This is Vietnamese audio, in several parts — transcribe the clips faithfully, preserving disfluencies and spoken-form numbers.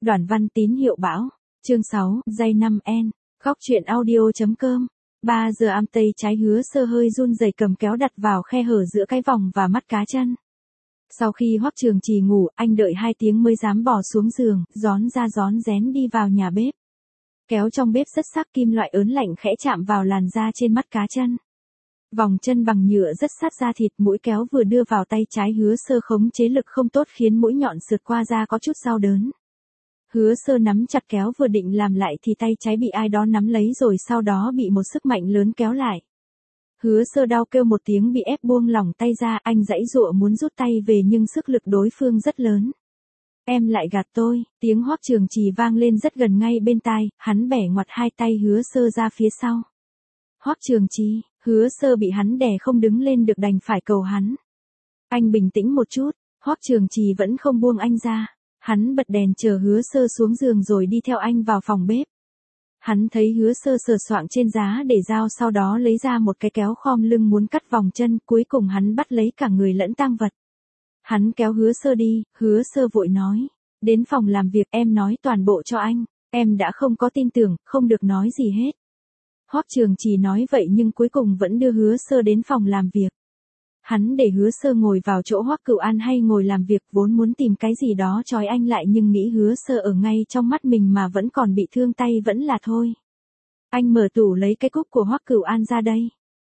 Đoạn văn tín hiệu bão. Chương sáu, dây năm N. Góc truyện audio.com. ba giờ am tây trái Hứa Sơ hơi run rẩy cầm kéo đặt vào khe hở giữa cái vòng và mắt cá chân. Sau khi Hoắc Trường Trì ngủ, anh đợi hai tiếng mới dám bỏ xuống giường, rón ra rón rén đi vào nhà bếp. Kéo trong bếp rất sắc, kim loại ớn lạnh khẽ chạm vào làn da trên mắt cá chân. Vòng chân bằng nhựa rất sát da thịt, mũi kéo vừa đưa vào tay trái Hứa Sơ khống chế lực không tốt khiến mũi nhọn sượt qua da có chút đau đớn. Hứa Sơ nắm chặt kéo vừa định làm lại thì tay trái bị ai đó nắm lấy rồi sau đó bị một sức mạnh lớn kéo lại. Hứa Sơ đau kêu một tiếng bị ép buông lỏng tay ra, anh giãy giụa muốn rút tay về nhưng sức lực đối phương rất lớn. Em lại gạt tôi, tiếng Hoắc Trường Trì vang lên rất gần ngay bên tai, hắn bẻ ngoặt hai tay Hứa Sơ ra phía sau. Hoắc Trường Trì, Hứa Sơ bị hắn đè không đứng lên được đành phải cầu hắn. Anh bình tĩnh một chút, Hoắc Trường Trì vẫn không buông anh ra. Hắn bật đèn chờ Hứa Sơ xuống giường rồi đi theo anh vào phòng bếp. Hắn thấy Hứa Sơ sờ soạng trên giá để dao, sau đó lấy ra một cái kéo khom lưng muốn cắt vòng chân, cuối cùng hắn bắt lấy cả người lẫn tang vật. Hắn kéo Hứa Sơ đi, Hứa Sơ vội nói, đến phòng làm việc em nói toàn bộ cho anh, em đã không có tin tưởng, không được nói gì hết. Hoắc Trường Trì nói vậy nhưng cuối cùng vẫn đưa Hứa Sơ đến phòng làm việc. Hắn để Hứa Sơ ngồi vào chỗ Hoắc Cửu An hay ngồi làm việc, vốn muốn tìm cái gì đó trói anh lại nhưng nghĩ Hứa Sơ ở ngay trong mắt mình mà vẫn còn bị thương tay vẫn là thôi. Anh mở tủ lấy cái cúc của Hoắc Cửu An ra đây.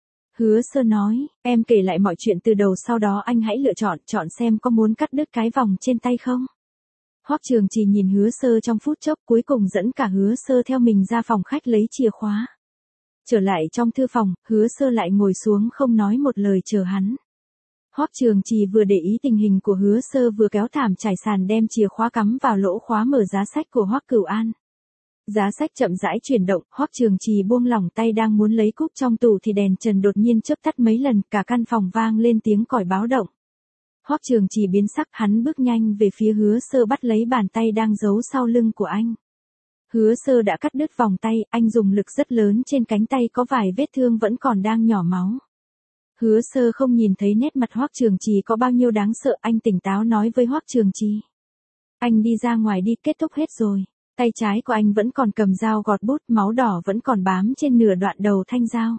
Hứa Sơ nói, em kể lại mọi chuyện từ đầu sau đó anh hãy lựa chọn, chọn xem có muốn cắt đứt cái vòng trên tay không. Hoắc Trường Trì nhìn Hứa Sơ trong phút chốc, cuối cùng dẫn cả Hứa Sơ theo mình ra phòng khách lấy chìa khóa. Trở lại trong thư phòng, Hứa Sơ lại ngồi xuống không nói một lời chờ hắn. Hoắc Trường Trì vừa để ý tình hình của Hứa Sơ vừa kéo thảm trải sàn đem chìa khóa cắm vào lỗ khóa mở giá sách của Hoắc Cửu An. Giá sách chậm rãi chuyển động, Hoắc Trường Trì buông lỏng tay đang muốn lấy cúc trong tủ thì đèn trần đột nhiên chớp tắt mấy lần, cả căn phòng vang lên tiếng còi báo động. Hoắc Trường Trì biến sắc, hắn bước nhanh về phía Hứa Sơ bắt lấy bàn tay đang giấu sau lưng của anh. Hứa Sơ đã cắt đứt vòng tay, anh dùng lực rất lớn trên cánh tay có vài vết thương vẫn còn đang nhỏ máu. Hứa Sơ không nhìn thấy nét mặt Hoắc Trường Trì có bao nhiêu đáng sợ, anh tỉnh táo nói với Hoắc Trường Trì. Anh đi ra ngoài đi, kết thúc hết rồi. Tay trái của anh vẫn còn cầm dao gọt bút, máu đỏ vẫn còn bám trên nửa đoạn đầu thanh dao.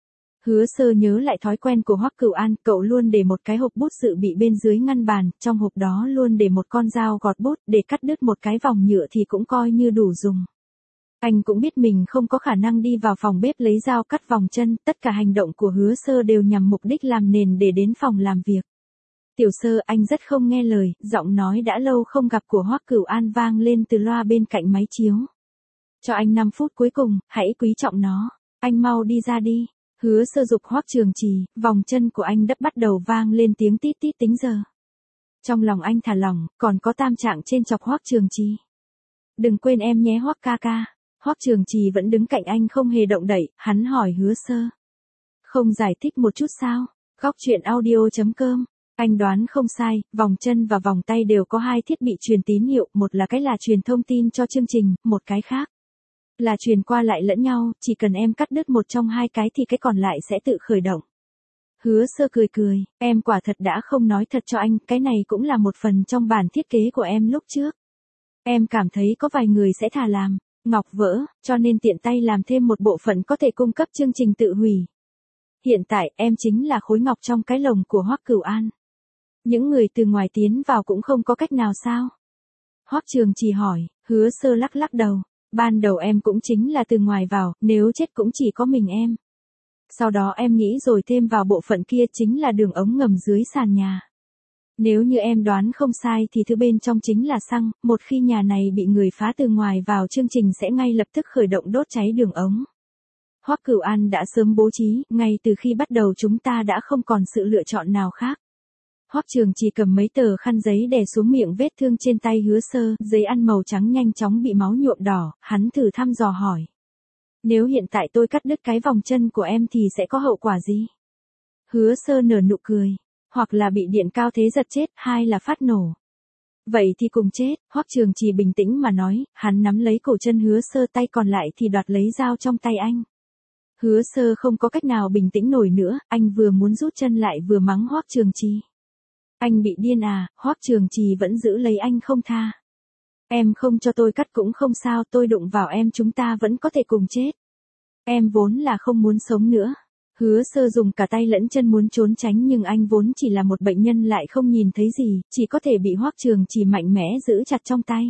Hứa Sơ nhớ lại thói quen của Hoắc Cửu An, cậu luôn để một cái hộp bút dự bị bên dưới ngăn bàn, trong hộp đó luôn để một con dao gọt bút, để cắt đứt một cái vòng nhựa thì cũng coi như đủ dùng. Anh cũng biết mình không có khả năng đi vào phòng bếp lấy dao cắt vòng chân, tất cả hành động của Hứa Sơ đều nhằm mục đích làm nền để đến phòng làm việc. Tiểu Sơ, anh rất không nghe lời, giọng nói đã lâu không gặp của Hoắc Cửu An vang lên từ loa bên cạnh máy chiếu. Cho anh năm phút cuối cùng, hãy quý trọng nó, anh mau đi ra đi. Hứa Sơ giục Hoắc Trường Trì, vòng chân của anh đắp bắt đầu vang lên tiếng tít tít tính giờ. Trong lòng anh thả lỏng, còn có tam trạng trên chọc Hoắc Trường Trì. Đừng quên em nhé Hoắc ca ca. Hoắc Trường Trì vẫn đứng cạnh anh không hề động đậy, hắn hỏi Hứa Sơ. Không giải thích một chút sao? Góc truyện audio.com. Anh đoán không sai, vòng chân và vòng tay đều có hai thiết bị truyền tín hiệu, một là cái là truyền thông tin cho chương trình, một cái khác là truyền qua lại lẫn nhau, chỉ cần em cắt đứt một trong hai cái thì cái còn lại sẽ tự khởi động. Hứa Sơ cười cười, em quả thật đã không nói thật cho anh, cái này cũng là một phần trong bản thiết kế của em lúc trước. Em cảm thấy có vài người sẽ thà làm ngọc vỡ, cho nên tiện tay làm thêm một bộ phận có thể cung cấp chương trình tự hủy. Hiện tại em chính là khối ngọc trong cái lồng của Hoắc Cửu An. Những người từ ngoài tiến vào cũng không có cách nào sao? Hoắc Trường Trì hỏi. Hứa Sơ lắc lắc đầu. Ban đầu em cũng chính là từ ngoài vào, nếu chết cũng chỉ có mình em. Sau đó em nghĩ rồi thêm vào bộ phận kia chính là đường ống ngầm dưới sàn nhà. Nếu như em đoán không sai thì thứ bên trong chính là xăng, một khi nhà này bị người phá từ ngoài vào chương trình sẽ ngay lập tức khởi động đốt cháy đường ống. Hoắc Cửu An đã sớm bố trí, ngay từ khi bắt đầu chúng ta đã không còn sự lựa chọn nào khác. Hoắc Trường Trì cầm mấy tờ khăn giấy đè xuống miệng vết thương trên tay Hứa Sơ, giấy ăn màu trắng nhanh chóng bị máu nhuộm đỏ, hắn thử thăm dò hỏi. Nếu hiện tại tôi cắt đứt cái vòng chân của em thì sẽ có hậu quả gì? Hứa Sơ nở nụ cười. Hoặc là bị điện cao thế giật chết, hai là phát nổ. Vậy thì cùng chết, Hoắc Trường Trì bình tĩnh mà nói, hắn nắm lấy cổ chân Hứa Sơ, tay còn lại thì đoạt lấy dao trong tay anh. Hứa Sơ không có cách nào bình tĩnh nổi nữa, anh vừa muốn rút chân lại vừa mắng Hoắc Trường Trì. Anh bị điên à, Hoắc Trường Trì vẫn giữ lấy anh không tha. Em không cho tôi cắt cũng không sao, tôi đụng vào em chúng ta vẫn có thể cùng chết. Em vốn là không muốn sống nữa. Hứa Sơ dùng cả tay lẫn chân muốn trốn tránh nhưng anh vốn chỉ là một bệnh nhân lại không nhìn thấy gì, chỉ có thể bị Hoắc Trường Trì mạnh mẽ giữ chặt trong tay.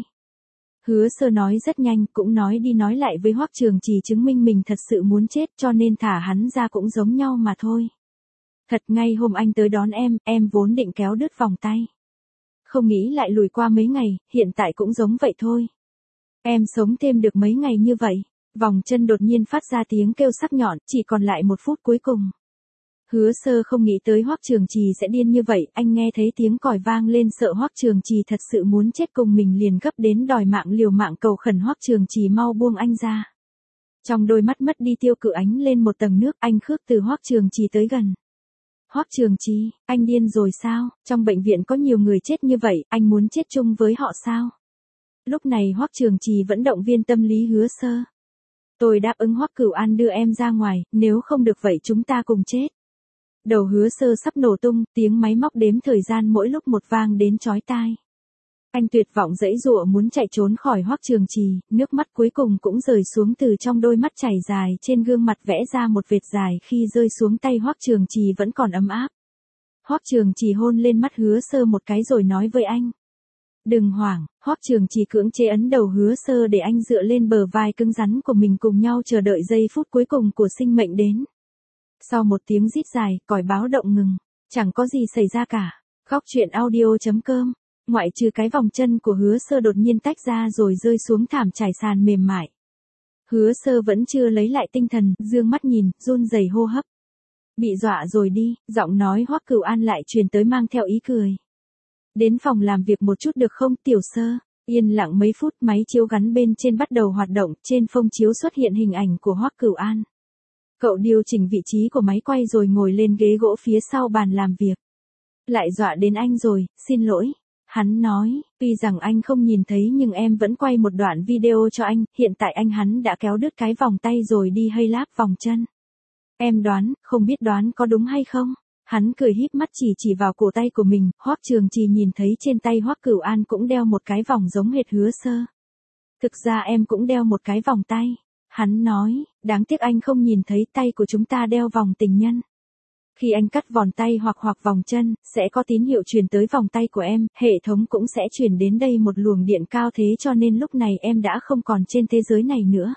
Hứa Sơ nói rất nhanh, cũng nói đi nói lại với Hoắc Trường Trì chứng minh mình thật sự muốn chết cho nên thả hắn ra cũng giống nhau mà thôi. Thật ngay hôm anh tới đón em, em vốn định kéo đứt vòng tay. Không nghĩ lại lùi qua mấy ngày, hiện tại cũng giống vậy thôi. Em sống thêm được mấy ngày như vậy. Vòng chân đột nhiên phát ra tiếng kêu sắc nhọn, chỉ còn lại một phút cuối cùng. Hứa Sơ không nghĩ tới Hoắc Trường Trì sẽ điên như vậy, anh nghe thấy tiếng còi vang lên sợ Hoắc Trường Trì thật sự muốn chết cùng mình liền gấp đến đòi mạng liều mạng cầu khẩn Hoắc Trường Trì mau buông anh ra. Trong đôi mắt mất đi tiêu cự ánh lên một tầng nước, anh khước từ Hoắc Trường Trì tới gần. Hoắc Trường Trì, anh điên rồi sao, trong bệnh viện có nhiều người chết như vậy, anh muốn chết chung với họ sao? Lúc này Hoắc Trường Trì vẫn động viên tâm lý Hứa Sơ. Tôi đáp ứng Hoắc Cửu An đưa em ra ngoài, nếu không được vậy chúng ta cùng chết. Đầu Hứa Sơ sắp nổ tung, tiếng máy móc đếm thời gian mỗi lúc một vang đến chói tai. Anh tuyệt vọng giãy giụa muốn chạy trốn khỏi Hoắc Trường Trì, nước mắt cuối cùng cũng rơi xuống từ trong đôi mắt chảy dài trên gương mặt vẽ ra một vệt dài khi rơi xuống tay Hoắc Trường Trì vẫn còn ấm áp. Hoắc Trường Trì hôn lên mắt Hứa Sơ một cái rồi nói với anh. Đừng hoảng, Hoắc Trường Trì cưỡng chế ấn đầu Hứa Sơ để anh dựa lên bờ vai cứng rắn của mình cùng nhau chờ đợi giây phút cuối cùng của sinh mệnh đến. Sau một tiếng rít dài, còi báo động ngừng, chẳng có gì xảy ra cả. Góc truyện audio chấm com, ngoại trừ cái vòng chân của Hứa Sơ đột nhiên tách ra rồi rơi xuống thảm trải sàn mềm mại. Hứa Sơ vẫn chưa lấy lại tinh thần, dương mắt nhìn, run rẩy hô hấp. Bị dọa rồi đi, giọng nói Hoắc Cửu An lại truyền tới mang theo ý cười. Đến phòng làm việc một chút được không Tiểu Sơ? Yên lặng mấy phút máy chiếu gắn bên trên bắt đầu hoạt động, trên phông chiếu xuất hiện hình ảnh của Hoắc Cửu An. Cậu điều chỉnh vị trí của máy quay rồi ngồi lên ghế gỗ phía sau bàn làm việc. Lại dọa đến anh rồi, xin lỗi. Hắn nói, tuy rằng anh không nhìn thấy nhưng em vẫn quay một đoạn video cho anh, hiện tại anh hắn đã kéo đứt cái vòng tay rồi đi hơi láp vòng chân. Em đoán, không biết đoán có đúng hay không? Hắn cười híp mắt chỉ chỉ vào cổ tay của mình, Hoắc Trường Trì nhìn thấy trên tay Hoắc Cửu An cũng đeo một cái vòng giống hệt Hứa Sơ. Thực ra em cũng đeo một cái vòng tay. Hắn nói, đáng tiếc anh không nhìn thấy tay của chúng ta đeo vòng tình nhân. Khi anh cắt vòng tay hoặc hoặc vòng chân, sẽ có tín hiệu truyền tới vòng tay của em, hệ thống cũng sẽ truyền đến đây một luồng điện cao thế cho nên lúc này em đã không còn trên thế giới này nữa.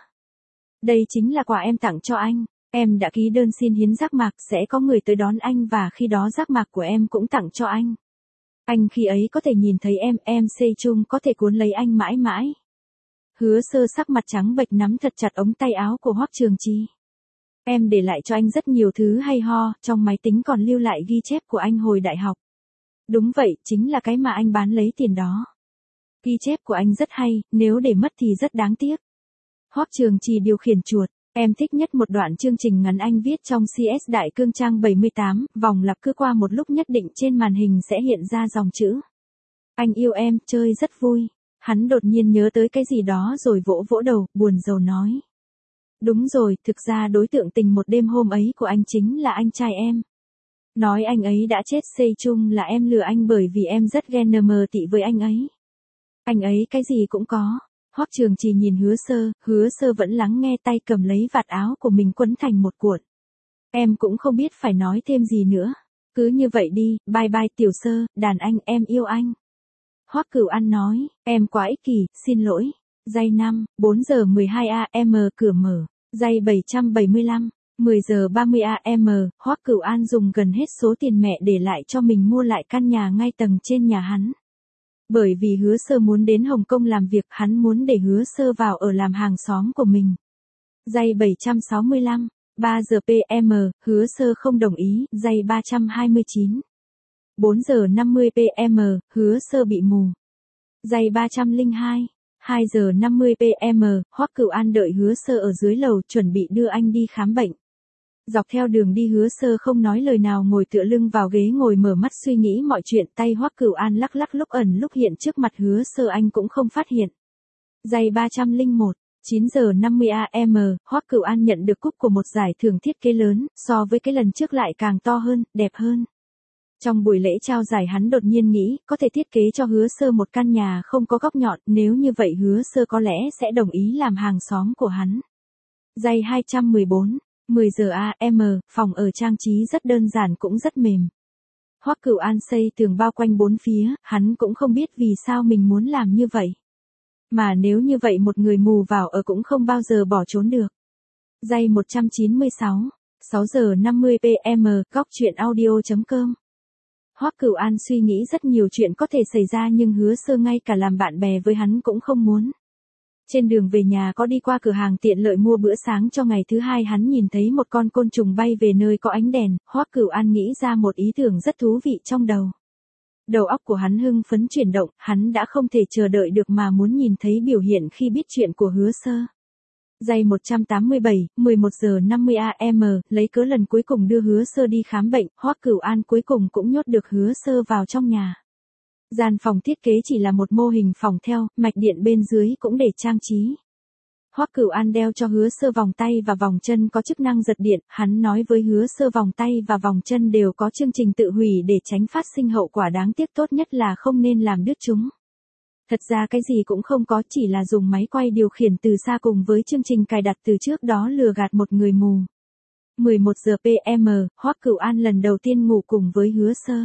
Đây chính là quà em tặng cho anh. Em đã ký đơn xin hiến giác mạc, sẽ có người tới đón anh và khi đó giác mạc của em cũng tặng cho anh. Anh khi ấy có thể nhìn thấy em, em xây chung có thể cuốn lấy anh mãi mãi. Hứa Sơ sắc mặt trắng bệch nắm thật chặt ống tay áo của Hoắc Trường Trì. Em để lại cho anh rất nhiều thứ hay ho, trong máy tính còn lưu lại ghi chép của anh hồi đại học. Đúng vậy, chính là cái mà anh bán lấy tiền đó. Ghi chép của anh rất hay, nếu để mất thì rất đáng tiếc. Hoắc Trường Trì điều khiển chuột. Em thích nhất một đoạn chương trình ngắn anh viết trong xê ét Đại Cương trang bảy mươi tám, vòng lặp cứ qua một lúc nhất định trên màn hình sẽ hiện ra dòng chữ. Anh yêu em, chơi rất vui. Hắn đột nhiên nhớ tới cái gì đó rồi vỗ vỗ đầu, buồn rầu nói. Đúng rồi, thực ra đối tượng tình một đêm hôm ấy của anh chính là anh trai em. Nói anh ấy đã chết xây chung là em lừa anh bởi vì em rất ghen mờ tị với anh ấy. Anh ấy cái gì cũng có. Hoắc Trường Trì nhìn Hứa Sơ, Hứa Sơ vẫn lắng nghe tay cầm lấy vạt áo của mình quấn thành một cuộn. Em cũng không biết phải nói thêm gì nữa. Cứ như vậy đi, bye bye Tiểu Sơ, đàn anh em yêu anh. Hoắc Cửu An nói, em quá ích kỷ, xin lỗi. Giây năm, bốn giờ mười hai a em cửa mở. Giây bảy trăm bảy mươi lăm, mười giờ ba mươi a em, Hoắc Cửu An dùng gần hết số tiền mẹ để lại cho mình mua lại căn nhà ngay tầng trên nhà hắn. Bởi vì Hứa Sơ muốn đến Hồng Kông làm việc, hắn muốn để Hứa Sơ vào ở làm hàng xóm của mình. Giây bảy trăm sáu mươi lăm, ba giờ pê em, Hứa Sơ không đồng ý, giây ba trăm hai mươi chín. bốn giờ năm mươi pê em, Hứa Sơ bị mù. Giây ba trăm lẻ hai, hai giờ năm mươi pê em, Hoắc Cửu An đợi Hứa Sơ ở dưới lầu chuẩn bị đưa anh đi khám bệnh. Dọc theo đường đi Hứa Sơ không nói lời nào ngồi tựa lưng vào ghế ngồi mở mắt suy nghĩ mọi chuyện, tay Hoắc Cửu An lắc lắc lúc ẩn lúc hiện trước mặt Hứa Sơ anh cũng không phát hiện. Giây ba trăm lẻ một, chín giờ năm mươi a em, Hoắc Cửu An nhận được cúp của một giải thưởng thiết kế lớn, so với cái lần trước lại càng to hơn, đẹp hơn. Trong buổi lễ trao giải hắn đột nhiên nghĩ, có thể thiết kế cho Hứa Sơ một căn nhà không có góc nhọn, nếu như vậy Hứa Sơ có lẽ sẽ đồng ý làm hàng xóm của hắn. Giây hai trăm mười bốn, mười giờ a em, phòng ở trang trí rất đơn giản cũng rất mềm. Hoắc Cửu An xây tường bao quanh bốn phía, hắn cũng không biết vì sao mình muốn làm như vậy. Mà nếu như vậy một người mù vào ở cũng không bao giờ bỏ trốn được. Giây một trăm chín mươi sáu, sáu giờ năm mươi pê em, góc truyện audio chấm com. Hoắc Cửu An suy nghĩ rất nhiều chuyện có thể xảy ra nhưng Hứa Sơ ngay cả làm bạn bè với hắn cũng không muốn. Trên đường về nhà có đi qua cửa hàng tiện lợi mua bữa sáng cho ngày thứ hai, hắn nhìn thấy một con côn trùng bay về nơi có ánh đèn, Hoắc Cửu An nghĩ ra một ý tưởng rất thú vị trong đầu. Đầu óc của hắn hưng phấn chuyển động, hắn đã không thể chờ đợi được mà muốn nhìn thấy biểu hiện khi biết chuyện của Hứa Sơ. Giây một trăm tám mươi bảy, mười một giờ năm mươi a em, lấy cớ lần cuối cùng đưa Hứa Sơ đi khám bệnh, Hoắc Cửu An cuối cùng cũng nhốt được Hứa Sơ vào trong nhà. Gian phòng thiết kế chỉ là một mô hình phòng theo, mạch điện bên dưới cũng để trang trí. Hoắc Cửu An đeo cho Hứa Sơ vòng tay và vòng chân có chức năng giật điện, hắn nói với Hứa Sơ vòng tay và vòng chân đều có chương trình tự hủy để tránh phát sinh hậu quả đáng tiếc, tốt nhất là không nên làm đứt chúng. Thật ra cái gì cũng không có, chỉ là dùng máy quay điều khiển từ xa cùng với chương trình cài đặt từ trước đó lừa gạt một người mù. mười một giờ pê em, Hoắc Cửu An lần đầu tiên ngủ cùng với Hứa Sơ.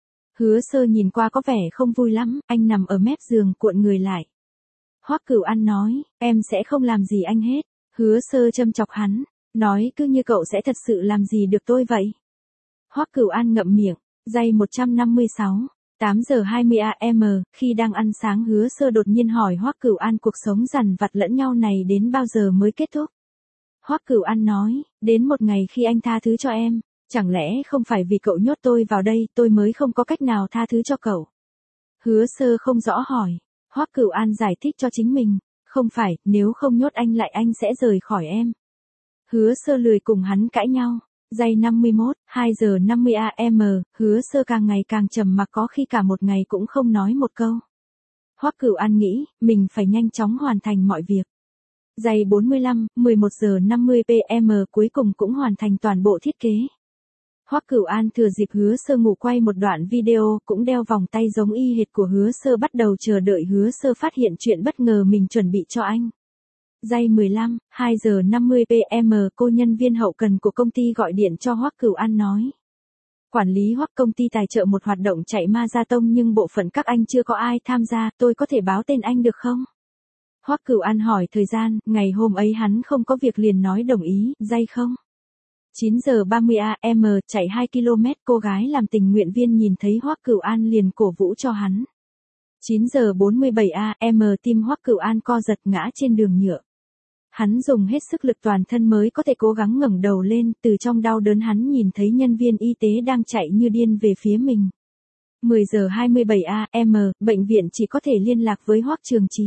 Hứa Sơ nhìn qua có vẻ không vui lắm, anh nằm ở mép giường cuộn người lại. Hoắc Cửu An nói, em sẽ không làm gì anh hết. Hứa Sơ châm chọc hắn, nói cứ như cậu sẽ thật sự làm gì được tôi vậy. Hoắc Cửu An ngậm miệng, giây một trăm năm mươi sáu, tám giờ hai mươi a em, khi đang ăn sáng Hứa Sơ đột nhiên hỏi Hoắc Cửu An cuộc sống dằn vặt lẫn nhau này đến bao giờ mới kết thúc. Hoắc Cửu An nói, đến một ngày khi anh tha thứ cho em. Chẳng lẽ không phải vì cậu nhốt tôi vào đây tôi mới không có cách nào tha thứ cho cậu? Hứa Sơ không rõ hỏi. Hoắc Cửu An giải thích cho chính mình. Không phải, nếu không nhốt anh lại anh sẽ rời khỏi em. Hứa Sơ lười cùng hắn cãi nhau. Giây năm mươi mốt, hai giờ năm mươi a em, Hứa Sơ càng ngày càng trầm mặc, có khi cả một ngày cũng không nói một câu. Hoắc Cửu An nghĩ, mình phải nhanh chóng hoàn thành mọi việc. Giây bốn mươi lăm, mười một giờ năm mươi pê em cuối cùng cũng hoàn thành toàn bộ thiết kế. Hoắc Cửu An thừa dịp Hứa Sơ ngủ quay một đoạn video, cũng đeo vòng tay giống y hệt của Hứa Sơ, bắt đầu chờ đợi Hứa Sơ phát hiện chuyện bất ngờ mình chuẩn bị cho anh. Giây mười lăm, hai giờ năm mươi pê em, cô nhân viên hậu cần của công ty gọi điện cho Hoắc Cửu An nói. Quản lý Hoắc, công ty tài trợ một hoạt động chạy marathon nhưng bộ phận các anh chưa có ai tham gia, tôi có thể báo tên anh được không? Hoắc Cửu An hỏi thời gian, ngày hôm ấy hắn không có việc liền nói đồng ý, giây không. chín giờ ba mươi a em, chạy hai ki lô mét, cô gái làm tình nguyện viên nhìn thấy Hoắc Cửu An liền cổ vũ cho hắn. chín giờ bốn mươi bảy a em, tim Hoắc Cửu An co giật ngã trên đường nhựa. Hắn dùng hết sức lực toàn thân mới có thể cố gắng ngẩng đầu lên, từ trong đau đớn hắn nhìn thấy nhân viên y tế đang chạy như điên về phía mình. mười giờ hai mươi bảy a em, bệnh viện chỉ có thể liên lạc với Hoắc Trường Trì.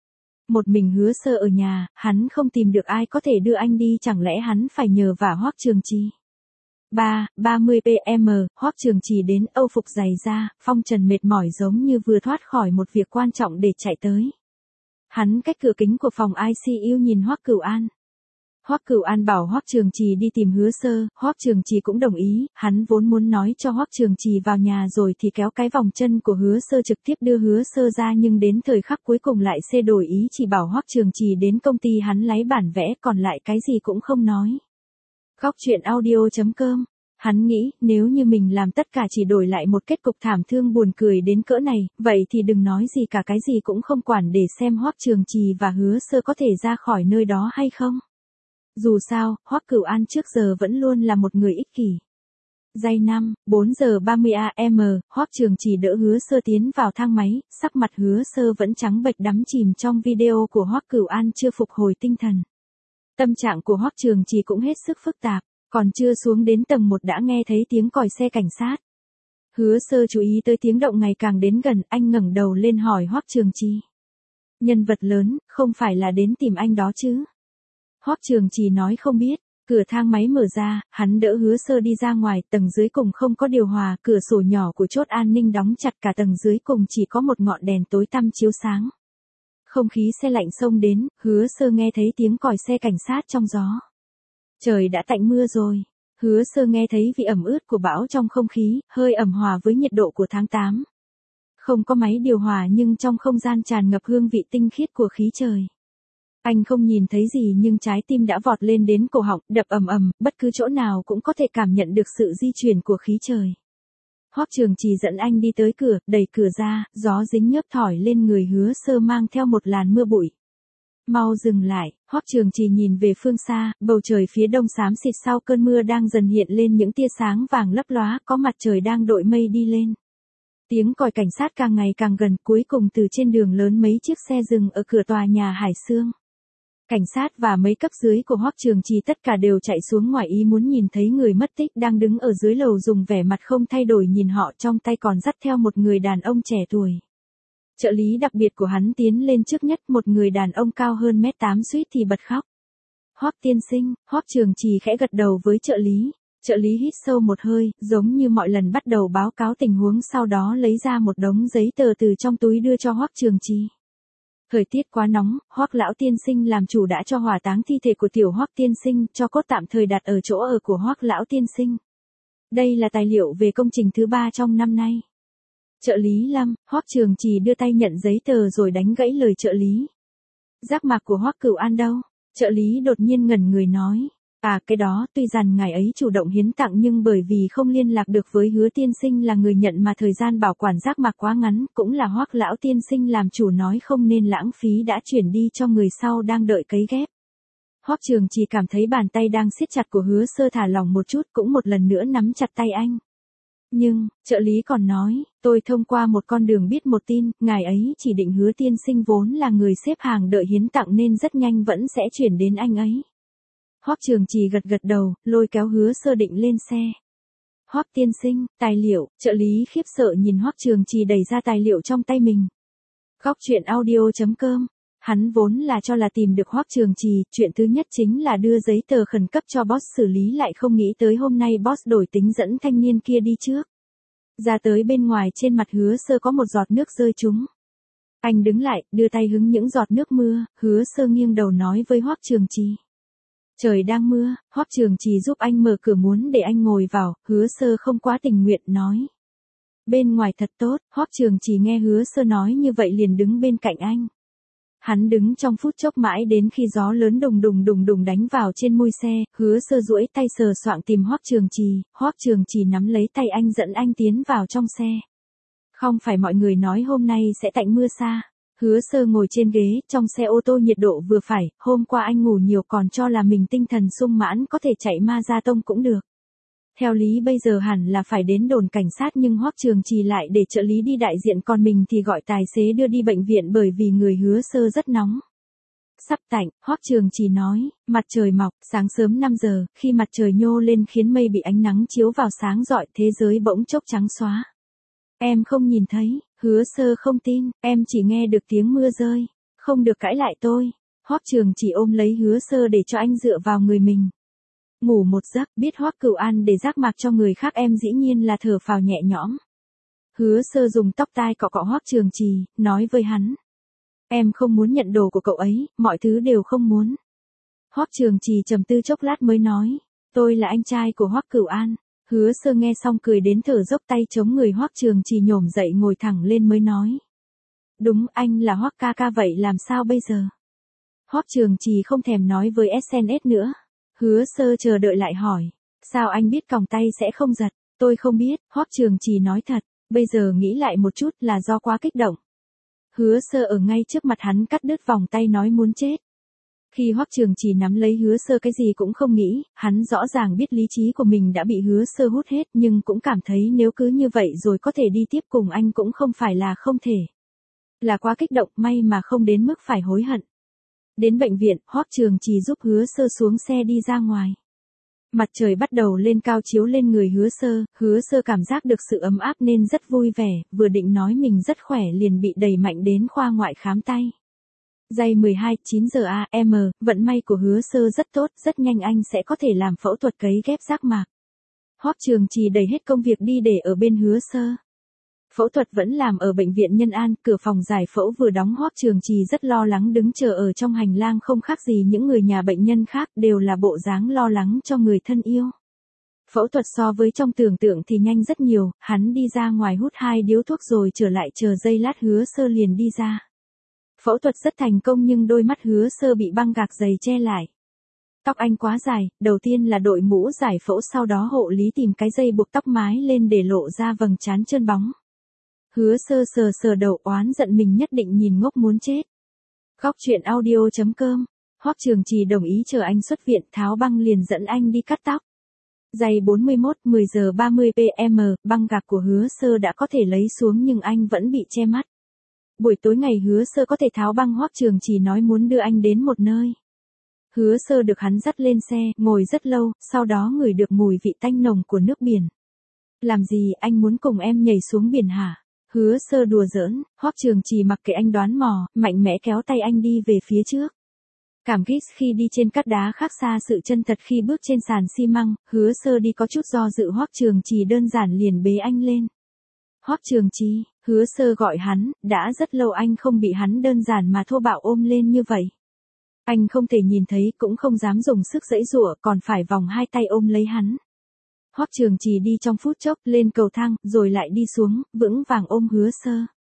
Một mình Hứa Sơ ở nhà, hắn không tìm được ai có thể đưa anh đi, chẳng lẽ hắn phải nhờ vả Hoắc Trường Trì. ba, ba mươi pê em, Hoắc Trường Trì đến, âu phục dày da, phong trần mệt mỏi giống như vừa thoát khỏi một việc quan trọng để chạy tới. Hắn cách cửa kính của phòng i xê u nhìn Hoắc Cửu An. Hoắc Cửu An bảo Hoắc Trường Trì đi tìm Hứa Sơ, Hoắc Trường Trì cũng đồng ý, hắn vốn muốn nói cho Hoắc Trường Trì vào nhà rồi thì kéo cái vòng chân của Hứa Sơ trực tiếp đưa Hứa Sơ ra, nhưng đến thời khắc cuối cùng lại xê đổi ý, chỉ bảo Hoắc Trường Trì đến công ty hắn lấy bản vẽ, còn lại cái gì cũng không nói. Góc truyện audio chấm com. Hắn nghĩ, nếu như mình làm tất cả chỉ đổi lại một kết cục thảm thương buồn cười đến cỡ này, vậy thì đừng nói gì cả, cái gì cũng không quản để xem Hoắc Trường Trì và Hứa Sơ có thể ra khỏi nơi đó hay không. Dù sao, Hoắc Cửu An trước giờ vẫn luôn là một người ích kỷ. Giây năm, bốn giờ ba mươi a em, Hoắc Trường Trì đỡ Hứa Sơ tiến vào thang máy, sắc mặt Hứa Sơ vẫn trắng bệch đắm chìm trong video của Hoắc Cửu An chưa phục hồi tinh thần. Tâm trạng của Hoắc Trường Trì cũng hết sức phức tạp, còn chưa xuống đến tầng một đã nghe thấy tiếng còi xe cảnh sát. Hứa Sơ chú ý tới tiếng động ngày càng đến gần, anh ngẩng đầu lên hỏi Hoắc Trường Trì. Nhân vật lớn, không phải là đến tìm anh đó chứ? Hoắc Trường Trì nói không biết. Cửa thang máy mở ra, hắn đỡ Hứa Sơ đi ra ngoài, tầng dưới cùng không có điều hòa, cửa sổ nhỏ của chốt an ninh đóng chặt, cả tầng dưới cùng chỉ có một ngọn đèn tối tăm chiếu sáng. Không khí xe lạnh xông đến, Hứa Sơ nghe thấy tiếng còi xe cảnh sát trong gió. Trời đã tạnh mưa rồi. Hứa Sơ nghe thấy vị ẩm ướt của bão trong không khí, hơi ẩm hòa với nhiệt độ của tháng tám. Không có máy điều hòa nhưng trong không gian tràn ngập hương vị tinh khiết của khí trời. Anh không nhìn thấy gì nhưng trái tim đã vọt lên đến cổ họng, đập ầm ầm, bất cứ chỗ nào cũng có thể cảm nhận được sự di chuyển của khí trời. Hoắc Trường Trì dẫn anh đi tới cửa, đẩy cửa ra, gió dính nhớp thỏi lên người Hứa Sơ mang theo một làn mưa bụi. Mau dừng lại, Hoắc Trường Trì nhìn về phương xa, bầu trời phía đông xám xịt sau cơn mưa đang dần hiện lên những tia sáng vàng lấp lóa, có mặt trời đang đội mây đi lên. Tiếng còi cảnh sát càng ngày càng gần, cuối cùng từ trên đường lớn mấy chiếc xe dừng ở cửa tòa nhà Hải Sương. Cảnh sát và mấy cấp dưới của Hoắc Trường Trì tất cả đều chạy xuống ngoài ý muốn nhìn thấy người mất tích đang đứng ở dưới lầu dùng vẻ mặt không thay đổi nhìn họ, trong tay còn dắt theo một người đàn ông trẻ tuổi. Trợ lý đặc biệt của hắn tiến lên trước nhất, một người đàn ông cao hơn mét tám suýt thì bật khóc. Hoắc tiên sinh, Hoắc Trường Trì khẽ gật đầu với trợ lý. Trợ lý hít sâu một hơi, giống như mọi lần bắt đầu báo cáo tình huống, sau đó lấy ra một đống giấy tờ từ trong túi đưa cho Hoắc Trường Trì. Thời tiết quá nóng, Hoắc lão tiên sinh làm chủ đã cho hỏa táng thi thể của tiểu Hoắc tiên sinh, cho cốt tạm thời đặt ở chỗ ở của Hoắc lão tiên sinh. Đây là tài liệu về công trình thứ ba trong năm nay. Trợ lý Lâm, Hoắc Trường Trì đưa tay nhận giấy tờ rồi đánh gãy lời trợ lý. Giác mạc của Hoắc Cửu An đâu? Trợ lý đột nhiên ngẩn người nói. À, cái đó, tuy rằng ngài ấy chủ động hiến tặng nhưng bởi vì không liên lạc được với Hứa tiên sinh là người nhận mà thời gian bảo quản giác mạc quá ngắn, cũng là Hoắc lão tiên sinh làm chủ nói không nên lãng phí đã chuyển đi cho người sau đang đợi cấy ghép. Hoắc Trường Trì cảm thấy bàn tay đang siết chặt của Hứa Sơ thả lỏng một chút, cũng một lần nữa nắm chặt tay anh. Nhưng, trợ lý còn nói, tôi thông qua một con đường biết một tin, ngài ấy chỉ định Hứa tiên sinh vốn là người xếp hàng đợi hiến tặng nên rất nhanh vẫn sẽ chuyển đến anh ấy. Hoắc Trường Trì gật gật đầu, lôi kéo Hứa Sơ định lên xe. Hoắc tiên sinh, tài liệu, trợ lý khiếp sợ nhìn Hoắc Trường Trì đẩy ra tài liệu trong tay mình. Góc chuyện audio chấm com. Hắn vốn là cho là tìm được Hoắc Trường Trì, chuyện thứ nhất chính là đưa giấy tờ khẩn cấp cho boss xử lý, lại không nghĩ tới hôm nay boss đổi tính dẫn thanh niên kia đi trước. Ra tới bên ngoài, trên mặt Hứa Sơ có một giọt nước rơi trúng. Anh đứng lại, đưa tay hứng những giọt nước mưa, Hứa Sơ nghiêng đầu nói với Hoắc Trường Trì. Trời đang mưa, Hoắc Trường Trì giúp anh mở cửa muốn để anh ngồi vào, Hứa Sơ không quá tình nguyện nói. Bên ngoài thật tốt, Hoắc Trường Trì nghe Hứa Sơ nói như vậy liền đứng bên cạnh anh. Hắn đứng trong phút chốc mãi đến khi gió lớn đùng đùng đùng đùng đánh vào trên mui xe, Hứa Sơ duỗi tay sờ soạng tìm Hoắc Trường Trì, Hoắc Trường Trì nắm lấy tay anh dẫn anh tiến vào trong xe. Không phải mọi người nói hôm nay sẽ tạnh mưa xa. Hứa Sơ ngồi trên ghế, trong xe ô tô nhiệt độ vừa phải, hôm qua anh ngủ nhiều còn cho là mình tinh thần sung mãn có thể chạy ma ra tông cũng được. Theo lý bây giờ hẳn là phải đến đồn cảnh sát nhưng Hoắc Trường Trì lại để trợ lý đi đại diện, còn mình thì gọi tài xế đưa đi bệnh viện bởi vì người Hứa Sơ rất nóng. Sắp tạnh, Hoắc Trường Trì nói, mặt trời mọc, sáng sớm năm giờ, khi mặt trời nhô lên khiến mây bị ánh nắng chiếu vào sáng rọi, thế giới bỗng chốc trắng xóa. Em không nhìn thấy, Hứa Sơ không tin, em chỉ nghe được tiếng mưa rơi, không được cãi lại tôi. Hoắc Trường Trì ôm lấy Hứa Sơ để cho anh dựa vào người mình. Ngủ một giấc, biết Hoắc Cửu An để giác mạc cho người khác em dĩ nhiên là thở phào nhẹ nhõm. Hứa Sơ dùng tóc tai cọ cọ Hoắc Trường Trì, nói với hắn. Em không muốn nhận đồ của cậu ấy, mọi thứ đều không muốn. Hoắc Trường Trì trầm tư chốc lát mới nói, tôi là anh trai của Hoắc Cửu An. Hứa Sơ nghe xong cười đến thở dốc, tay chống người Hoắc Trường Trì nhổm dậy ngồi thẳng lên mới nói. Đúng, anh là Hoắc ca ca, vậy làm sao bây giờ? Hoắc Trường Trì không thèm nói với ét en ét nữa. Hứa Sơ chờ đợi lại hỏi. Sao anh biết còng tay sẽ không giật? Tôi không biết, Hoắc Trường Trì nói thật. Bây giờ nghĩ lại một chút là do quá kích động. Hứa Sơ ở ngay trước mặt hắn cắt đứt vòng tay nói muốn chết. Khi Hoắc Trường Trì nắm lấy Hứa Sơ cái gì cũng không nghĩ, hắn rõ ràng biết lý trí của mình đã bị Hứa Sơ hút hết nhưng cũng cảm thấy nếu cứ như vậy rồi có thể đi tiếp cùng anh cũng không phải là không thể. Là quá kích động, may mà không đến mức phải hối hận. Đến bệnh viện, Hoắc Trường Trì giúp Hứa Sơ xuống xe đi ra ngoài. Mặt trời bắt đầu lên cao chiếu lên người Hứa Sơ, Hứa Sơ cảm giác được sự ấm áp nên rất vui vẻ, vừa định nói mình rất khỏe liền bị đẩy mạnh đến khoa ngoại khám tay. Giây mười hai, chín giờ a em, vận may của Hứa Sơ rất tốt, rất nhanh anh sẽ có thể làm phẫu thuật cấy ghép giác mạc. Hoắc Trường Trì đẩy hết công việc đi để ở bên Hứa Sơ. Phẫu thuật vẫn làm ở bệnh viện Nhân An, cửa phòng giải phẫu vừa đóng, Hoắc Trường Trì rất lo lắng đứng chờ ở trong hành lang không khác gì những người nhà bệnh nhân khác, đều là bộ dáng lo lắng cho người thân yêu. Phẫu thuật so với trong tưởng tượng thì nhanh rất nhiều, hắn đi ra ngoài hút hai điếu thuốc rồi trở lại chờ giây lát Hứa Sơ liền đi ra. Phẫu thuật rất thành công nhưng đôi mắt Hứa Sơ bị băng gạc dày che lại. Tóc anh quá dài, đầu tiên là đội mũ giải phẫu sau đó hộ lý tìm cái dây buộc tóc mái lên để lộ ra vầng trán trơn bóng. Hứa Sơ sờ sờ đầu oán giận mình nhất định nhìn ngốc muốn chết. Góc truyện audio chấm com, Hoắc Trường Trì đồng ý chờ anh xuất viện, tháo băng liền dẫn anh đi cắt tóc. Giây bốn mươi mốt, mười giờ ba mươi p m, băng gạc của Hứa Sơ đã có thể lấy xuống nhưng anh vẫn bị che mắt. Buổi tối ngày Hứa Sơ có thể tháo băng, Hoắc Trường Trì nói muốn đưa anh đến một nơi. Hứa Sơ được hắn dắt lên xe, ngồi rất lâu, sau đó ngửi được mùi vị tanh nồng của nước biển. Làm gì, anh muốn cùng em nhảy xuống biển hả? Hứa Sơ đùa giỡn, Hoắc Trường Trì mặc kệ anh đoán mò, mạnh mẽ kéo tay anh đi về phía trước. Cảm kích khi đi trên cát đá khác xa sự chân thật khi bước trên sàn xi măng, Hứa Sơ đi có chút do dự, Hoắc Trường Trì đơn giản liền bế anh lên. Hoắc Trường Trì, Hứa Sơ gọi hắn, đã rất lâu anh không bị hắn đơn giản mà thô bạo ôm lên như vậy. Anh không thể nhìn thấy cũng không dám dùng sức giãy giụa, còn phải vòng hai tay ôm lấy hắn. Hoắc Trường Trì đi trong phút chốc, lên cầu thang, rồi lại đi xuống, vững vàng ôm Hứa Sơ.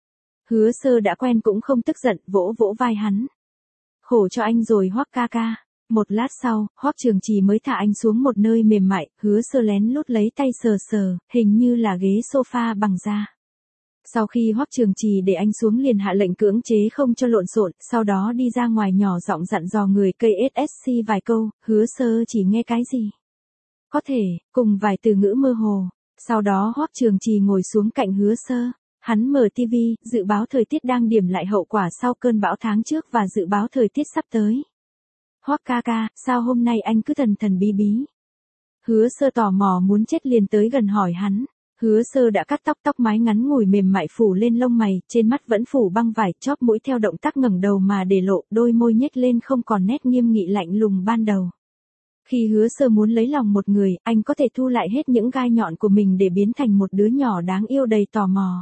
Hứa Sơ đã quen cũng không tức giận, vỗ vỗ vai hắn. Khổ cho anh rồi Hoắc ca ca. Một lát sau, Hoắc Trường Trì mới thả anh xuống một nơi mềm mại, Hứa Sơ lén lút lấy tay sờ sờ, hình như là ghế sofa bằng da. Sau khi Hoắc Trường Trì để anh xuống liền hạ lệnh cưỡng chế không cho lộn xộn, sau đó đi ra ngoài nhỏ giọng dặn dò người cây ét ét xê vài câu, Hứa Sơ chỉ nghe cái gì? Có thể, cùng vài từ ngữ mơ hồ. Sau đó Hoắc Trường Trì ngồi xuống cạnh Hứa Sơ. Hắn mở ti vi, dự báo thời tiết đang điểm lại hậu quả sau cơn bão tháng trước và dự báo thời tiết sắp tới. Hoắc ca ca, sao hôm nay anh cứ thần thần bí bí? Hứa Sơ tò mò muốn chết liền tới gần hỏi hắn. Hứa Sơ đã cắt tóc, tóc mái ngắn ngủi mềm mại phủ lên lông mày, trên mắt vẫn phủ băng vải, chóp mũi theo động tác ngẩng đầu mà để lộ, đôi môi nhếch lên không còn nét nghiêm nghị lạnh lùng ban đầu. Khi Hứa Sơ muốn lấy lòng một người, anh có thể thu lại hết những gai nhọn của mình để biến thành một đứa nhỏ đáng yêu đầy tò mò.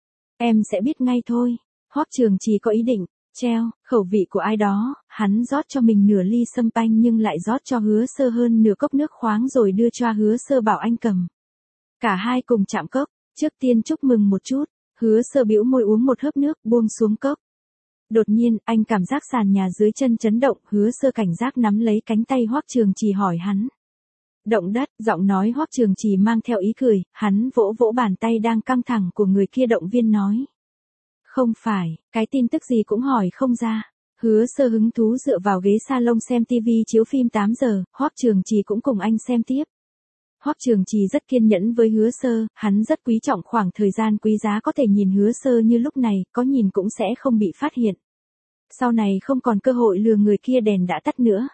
Em sẽ biết ngay thôi. Hoắc Trường Trì có ý định treo khẩu vị của ai đó, hắn rót cho mình nửa ly sâm panh nhưng lại rót cho Hứa Sơ hơn nửa cốc nước khoáng rồi đưa cho Hứa Sơ bảo anh cầm. Cả hai cùng chạm cốc, trước tiên chúc mừng một chút, Hứa Sơ bĩu môi uống một hớp nước, buông xuống cốc. Đột nhiên, anh cảm giác sàn nhà dưới chân chấn động, Hứa Sơ cảnh giác nắm lấy cánh tay Hoắc Trường Trì hỏi hắn. Động đất, giọng nói Hoắc Trường Trì mang theo ý cười, hắn vỗ vỗ bàn tay đang căng thẳng của người kia động viên nói. Không phải, cái tin tức gì cũng hỏi không ra. Hứa Sơ hứng thú dựa vào ghế salon xem tivi chiếu phim tám giờ, Hoắc Trường Trì cũng cùng anh xem tiếp. Hoắc Trường Trì rất kiên nhẫn với Hứa Sơ, hắn rất quý trọng khoảng thời gian quý giá có thể nhìn Hứa Sơ như lúc này, có nhìn cũng sẽ không bị phát hiện. Sau này không còn cơ hội lừa người kia đèn đã tắt nữa.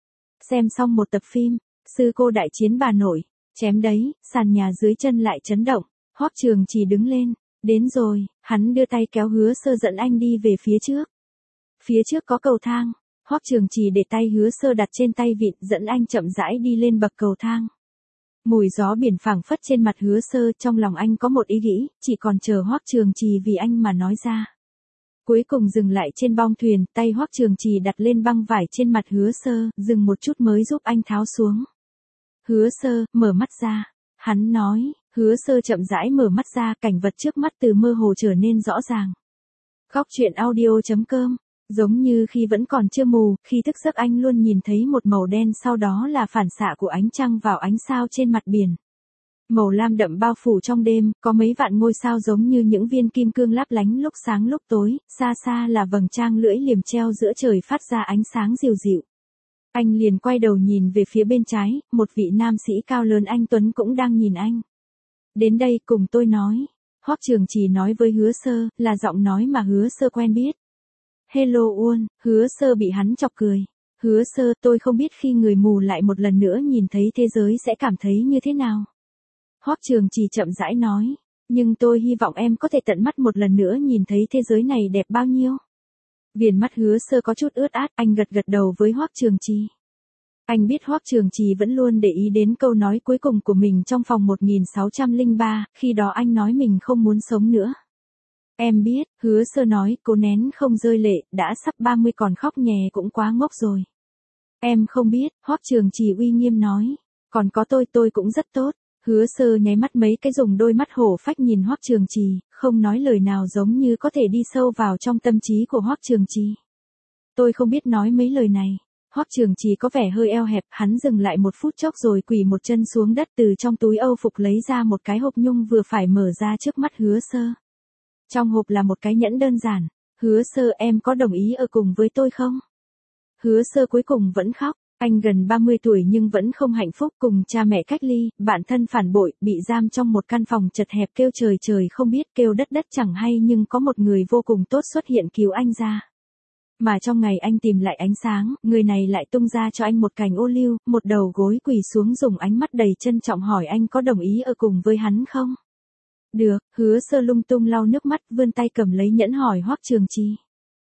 Xem xong một tập phim, sư cô đại chiến bà nội, chém đấy, sàn nhà dưới chân lại chấn động, Hoắc Trường Trì đứng lên, đến rồi, hắn đưa tay kéo Hứa Sơ dẫn anh đi về phía trước. Phía trước có cầu thang, Hoắc Trường Trì để tay Hứa Sơ đặt trên tay vịn dẫn anh chậm rãi đi lên bậc cầu thang. Mùi gió biển phảng phất trên mặt Hứa Sơ, trong lòng anh có một ý nghĩ, chỉ còn chờ Hoắc Trường Trì vì anh mà nói ra. Cuối cùng dừng lại trên bong thuyền, tay Hoắc Trường Trì đặt lên băng vải trên mặt Hứa Sơ, dừng một chút mới giúp anh tháo xuống. Hứa Sơ, mở mắt ra. Hắn nói, Hứa Sơ chậm rãi mở mắt ra, cảnh vật trước mắt từ mơ hồ trở nên rõ ràng. Góc truyện audio chấm com, giống như khi vẫn còn chưa mù, khi thức giấc anh luôn nhìn thấy một màu đen, sau đó là phản xạ của ánh trăng vào ánh sao trên mặt biển. Màu lam đậm bao phủ trong đêm, có mấy vạn ngôi sao giống như những viên kim cương lấp lánh lúc sáng lúc tối, xa xa là vầng trăng lưỡi liềm treo giữa trời phát ra ánh sáng dịu dịu. Anh liền quay đầu nhìn về phía bên trái, một vị nam sĩ cao lớn anh tuấn cũng đang nhìn anh. Đến đây cùng tôi nói. Hoắc Trường Trì nói với Hứa Sơ, là giọng nói mà Hứa Sơ quen biết. Hello Uôn, Hứa Sơ bị hắn chọc cười. Hứa Sơ, tôi không biết khi người mù lại một lần nữa nhìn thấy thế giới sẽ cảm thấy như thế nào. Hoắc Trường Trì chậm rãi nói, nhưng tôi hy vọng em có thể tận mắt một lần nữa nhìn thấy thế giới này đẹp bao nhiêu. Viền mắt Hứa Sơ có chút ướt át, anh gật gật đầu với Hoắc Trường Trì. Anh biết Hoắc Trường Trì vẫn luôn để ý đến câu nói cuối cùng của mình trong phòng một nghìn sáu trăm lẻ ba, khi đó anh nói mình không muốn sống nữa. Em biết, Hứa Sơ nói, cố nén không rơi lệ, đã sắp ba mươi còn khóc nhè cũng quá ngốc rồi. Em không biết, Hoắc Trường Trì uy nghiêm nói. Còn có tôi tôi cũng rất tốt. Hứa Sơ nháy mắt mấy cái dùng đôi mắt hổ phách nhìn Hoắc Trường Trì, không nói lời nào giống như có thể đi sâu vào trong tâm trí của Hoắc Trường Trì. Tôi không biết nói mấy lời này. Hoắc Trường Trì có vẻ hơi eo hẹp, hắn dừng lại một phút chốc rồi quỳ một chân xuống đất, từ trong túi âu phục lấy ra một cái hộp nhung vừa phải mở ra trước mắt Hứa Sơ. Trong hộp là một cái nhẫn đơn giản. Hứa Sơ, em có đồng ý ở cùng với tôi không? Hứa Sơ cuối cùng vẫn khóc. Anh gần ba mươi tuổi nhưng vẫn không hạnh phúc, cùng cha mẹ cách ly, bạn thân phản bội, bị giam trong một căn phòng chật hẹp, kêu trời trời không biết, kêu đất đất chẳng hay, nhưng có một người vô cùng tốt xuất hiện cứu anh ra. Mà trong ngày anh tìm lại ánh sáng, người này lại tung ra cho anh một cành ô liu, một đầu gối quỳ xuống dùng ánh mắt đầy trân trọng hỏi anh có đồng ý ở cùng với hắn không? Được. Hứa Sơ lung tung lau nước mắt, vươn tay cầm lấy nhẫn hỏi Hoắc Trường Trì.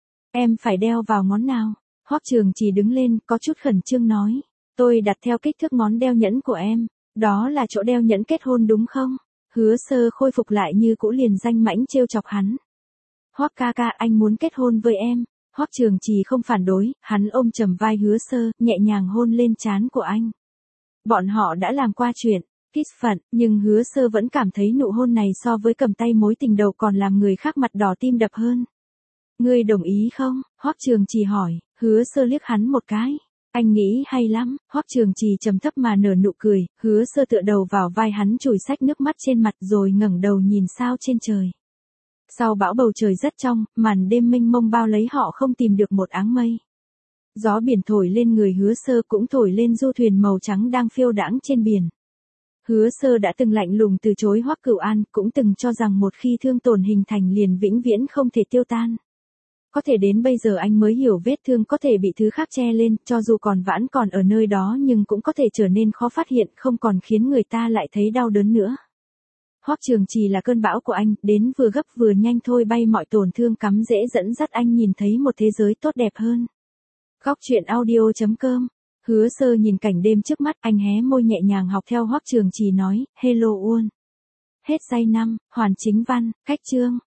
Em phải đeo vào ngón nào? Hoắc Trường Trì đứng lên, có chút khẩn trương nói. Tôi đặt theo kích thước ngón đeo nhẫn của em. Đó là chỗ đeo nhẫn kết hôn đúng không? Hứa Sơ khôi phục lại như cũ, liền danh mãnh trêu chọc hắn. Hoắc ca ca, anh muốn kết hôn với em. Hoắc Trường Trì không phản đối, hắn ôm chầm vai Hứa Sơ, nhẹ nhàng hôn lên trán của anh. Bọn họ đã làm qua chuyện kiss phận, nhưng Hứa Sơ vẫn cảm thấy nụ hôn này so với cầm tay mối tình đầu còn làm người khác mặt đỏ tim đập hơn. Ngươi đồng ý không? Hoắc Trường Trì hỏi. Hứa Sơ liếc hắn một cái. Anh nghĩ hay lắm. Hoắc Trường Trì trầm thấp mà nở nụ cười. Hứa Sơ tựa đầu vào vai hắn, chùi xách nước mắt trên mặt rồi ngẩng đầu nhìn sao trên trời. Sau bão bầu trời rất trong, màn đêm mênh mông bao lấy họ, không tìm được một áng mây. Gió biển thổi lên người Hứa Sơ, cũng thổi lên du thuyền màu trắng đang phiêu đãng trên biển. Hứa Sơ đã từng lạnh lùng từ chối Hoắc Cửu An, cũng từng cho rằng một khi thương tổn hình thành liền vĩnh viễn không thể tiêu tan. Có thể đến bây giờ anh mới hiểu vết thương có thể bị thứ khác che lên, cho dù còn vãn còn ở nơi đó nhưng cũng có thể trở nên khó phát hiện, không còn khiến người ta lại thấy đau đớn nữa. Hoắc Trường Trì là cơn bão của anh, đến vừa gấp vừa nhanh thôi bay mọi tổn thương cắm rễ, dẫn dắt anh nhìn thấy một thế giới tốt đẹp hơn. Góc truyện audio chấm com. Hứa Sơ nhìn cảnh đêm trước mắt, anh hé môi nhẹ nhàng học theo Hoắc Trường Trì nói, hello Uôn. Hết giây năm, hoàn chính văn, cách chương.